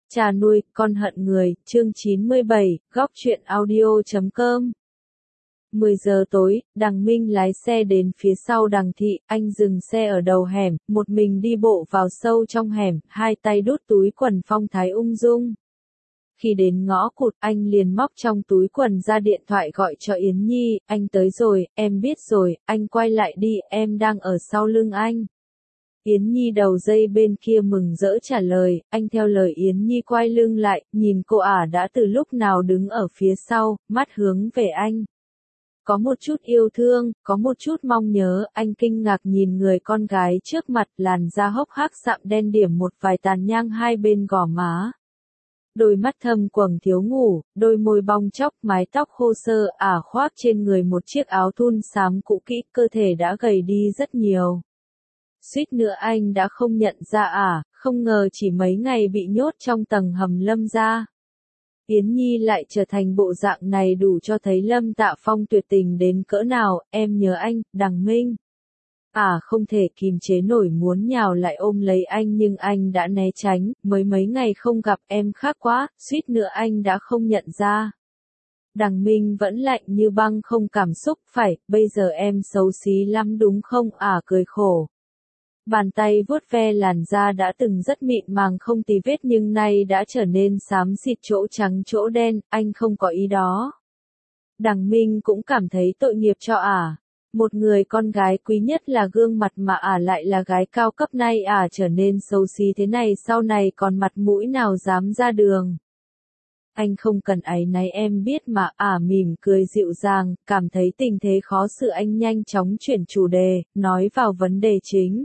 Cha nuôi, con hận người, chương 97, góc truyện audio.com. 10 giờ tối, Đằng Minh lái xe đến phía sau Đằng Thị, anh dừng xe ở đầu hẻm, một mình đi bộ vào sâu trong hẻm, hai tay đút túi quần phong thái ung dung. Khi đến ngõ cụt, anh liền móc trong túi quần ra điện thoại gọi cho Yến Nhi, anh tới rồi, em biết rồi, anh quay lại đi, em đang ở sau lưng anh. Yến Nhi đầu dây bên kia mừng rỡ trả lời, anh theo lời Yến Nhi quay lưng lại, nhìn cô ả đã từ lúc nào đứng ở phía sau, mắt hướng về anh. Có một chút yêu thương, có một chút mong nhớ, anh kinh ngạc nhìn người con gái trước mặt, làn da hốc hác sạm đen điểm một vài tàn nhang hai bên gò má. Đôi mắt thâm quầng thiếu ngủ, đôi môi bong chóc, mái tóc khô xơ, ả khoác trên người một chiếc áo thun xám cũ kỹ, cơ thể đã gầy đi rất nhiều. Suýt nữa anh đã không nhận ra ả, không ngờ chỉ mấy ngày bị nhốt trong tầng hầm Lâm gia. Yến Nhi lại trở thành bộ dạng này đủ cho thấy Lâm Tạ Phong tuyệt tình đến cỡ nào, em nhớ anh, Đằng Minh. Không thể kìm chế nổi muốn nhào lại ôm lấy anh nhưng anh đã né tránh, mới mấy ngày không gặp em khác quá, suýt nữa anh đã không nhận ra. Đằng Minh vẫn lạnh như băng không cảm xúc, phải, bây giờ em xấu xí lắm đúng không? Cười khổ. Bàn tay vuốt ve làn da đã từng rất mịn màng không tì vết nhưng nay đã trở nên xám xịt chỗ trắng chỗ đen, anh không có ý đó. Đằng Minh cũng cảm thấy tội nghiệp cho ả. Một người con gái quý nhất là gương mặt mà ả lại là gái cao cấp nay ả trở nên xấu xí thế này sau này còn mặt mũi nào dám ra đường. Anh không cần áy náy em biết mà, mỉm cười dịu dàng, cảm thấy tình thế khó xử anh nhanh chóng chuyển chủ đề, nói vào vấn đề chính.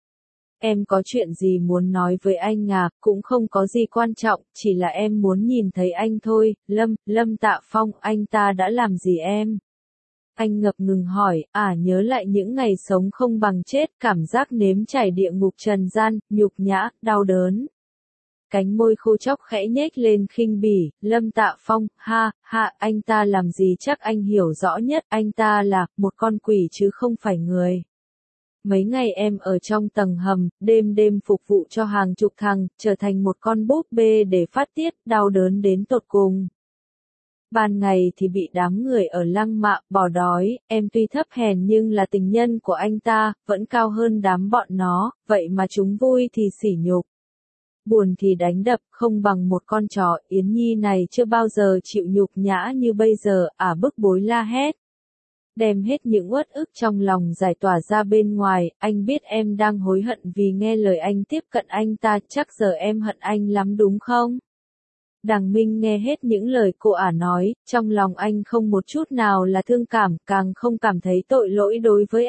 Em có chuyện gì muốn nói với anh cũng không có gì quan trọng, chỉ là em muốn nhìn thấy anh thôi, Lâm Tạ Phong, anh ta đã làm gì em? Anh ngập ngừng hỏi, nhớ lại những ngày sống không bằng chết, cảm giác nếm trải địa ngục trần gian, nhục nhã, đau đớn. Cánh môi khô chóc khẽ nhếch lên khinh bỉ, Lâm Tạ Phong, anh ta làm gì chắc anh hiểu rõ nhất, anh ta là một con quỷ chứ không phải người. Mấy ngày em ở trong tầng hầm, đêm đêm phục vụ cho hàng chục thằng, trở thành một con búp bê để phát tiết, đau đớn đến tột cùng. Ban ngày thì bị đám người ở Lăng Mạ bỏ đói, em tuy thấp hèn nhưng là tình nhân của anh ta, vẫn cao hơn đám bọn nó, vậy mà chúng vui thì sỉ nhục. Buồn thì đánh đập, không bằng một con chó. Yến Nhi này chưa bao giờ chịu nhục nhã như bây giờ, bức bối la hét. Đem hết những uất ức trong lòng giải tỏa ra bên ngoài, anh biết em đang hối hận vì nghe lời anh tiếp cận anh ta, chắc giờ em hận anh lắm đúng không? Đằng Minh nghe hết những lời cô nói, trong lòng anh không một chút nào là thương cảm, càng không cảm thấy tội lỗi đối với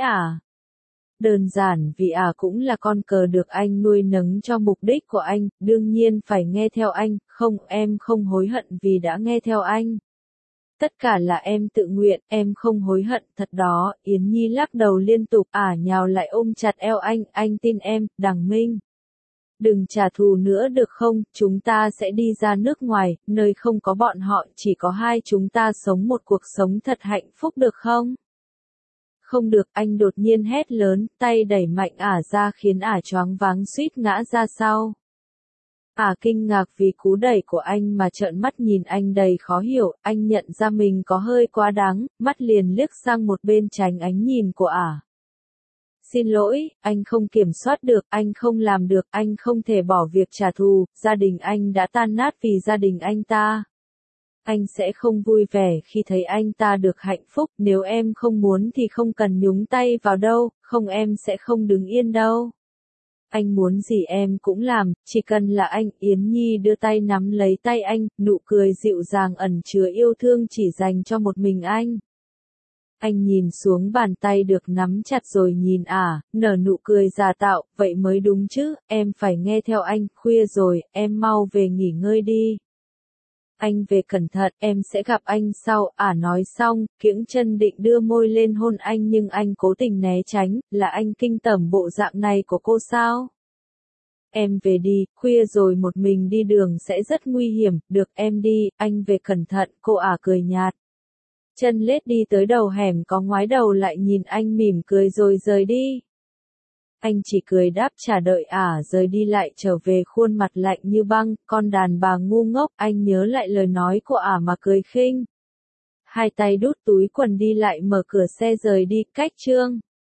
Đơn giản vì cũng là con cờ được anh nuôi nấng cho mục đích của anh, đương nhiên phải nghe theo anh, không em không hối hận vì đã nghe theo anh. Tất cả là em tự nguyện, em không hối hận, thật đó. Yến Nhi lắc đầu liên tục, nhào lại ôm chặt eo anh tin em, Đằng Minh. Đừng trả thù nữa được không, chúng ta sẽ đi ra nước ngoài, nơi không có bọn họ, chỉ có hai chúng ta sống một cuộc sống thật hạnh phúc được không? Không được, anh đột nhiên hét lớn, tay đẩy mạnh ra khiến choáng váng suýt ngã ra sau. Kinh ngạc vì cú đẩy của anh mà trợn mắt nhìn anh đầy khó hiểu, anh nhận ra mình có hơi quá đáng, mắt liền liếc sang một bên tránh ánh nhìn của Xin lỗi, anh không kiểm soát được, anh không làm được, anh không thể bỏ việc trả thù, gia đình anh đã tan nát vì gia đình anh ta. Anh sẽ không vui vẻ khi thấy anh ta được hạnh phúc, nếu em không muốn thì không cần nhúng tay vào đâu, không em sẽ không đứng yên đâu. Anh muốn gì em cũng làm, chỉ cần là anh. Yến Nhi đưa tay nắm lấy tay anh, nụ cười dịu dàng ẩn chứa yêu thương chỉ dành cho một mình anh. Anh nhìn xuống bàn tay được nắm chặt rồi nhìn nở nụ cười giả tạo, vậy mới đúng chứ, em phải nghe theo anh, khuya rồi, em mau về nghỉ ngơi đi. Anh về cẩn thận, em sẽ gặp anh sau. Nói xong, kiễng chân định đưa môi lên hôn anh nhưng anh cố tình né tránh, là anh kinh tởm bộ dạng này của cô sao? Em về đi, khuya rồi một mình đi đường sẽ rất nguy hiểm, được em đi, anh về cẩn thận, cô cười nhạt. Chân lết đi tới đầu hẻm có ngoái đầu lại nhìn anh mỉm cười rồi rời đi. Anh chỉ cười đáp trả đợi ả rời đi lại trở về khuôn mặt lạnh như băng, con đàn bà ngu ngốc, anh nhớ lại lời nói của ả mà cười khinh. Hai tay đút túi quần đi lại mở cửa xe rời đi, cách Trương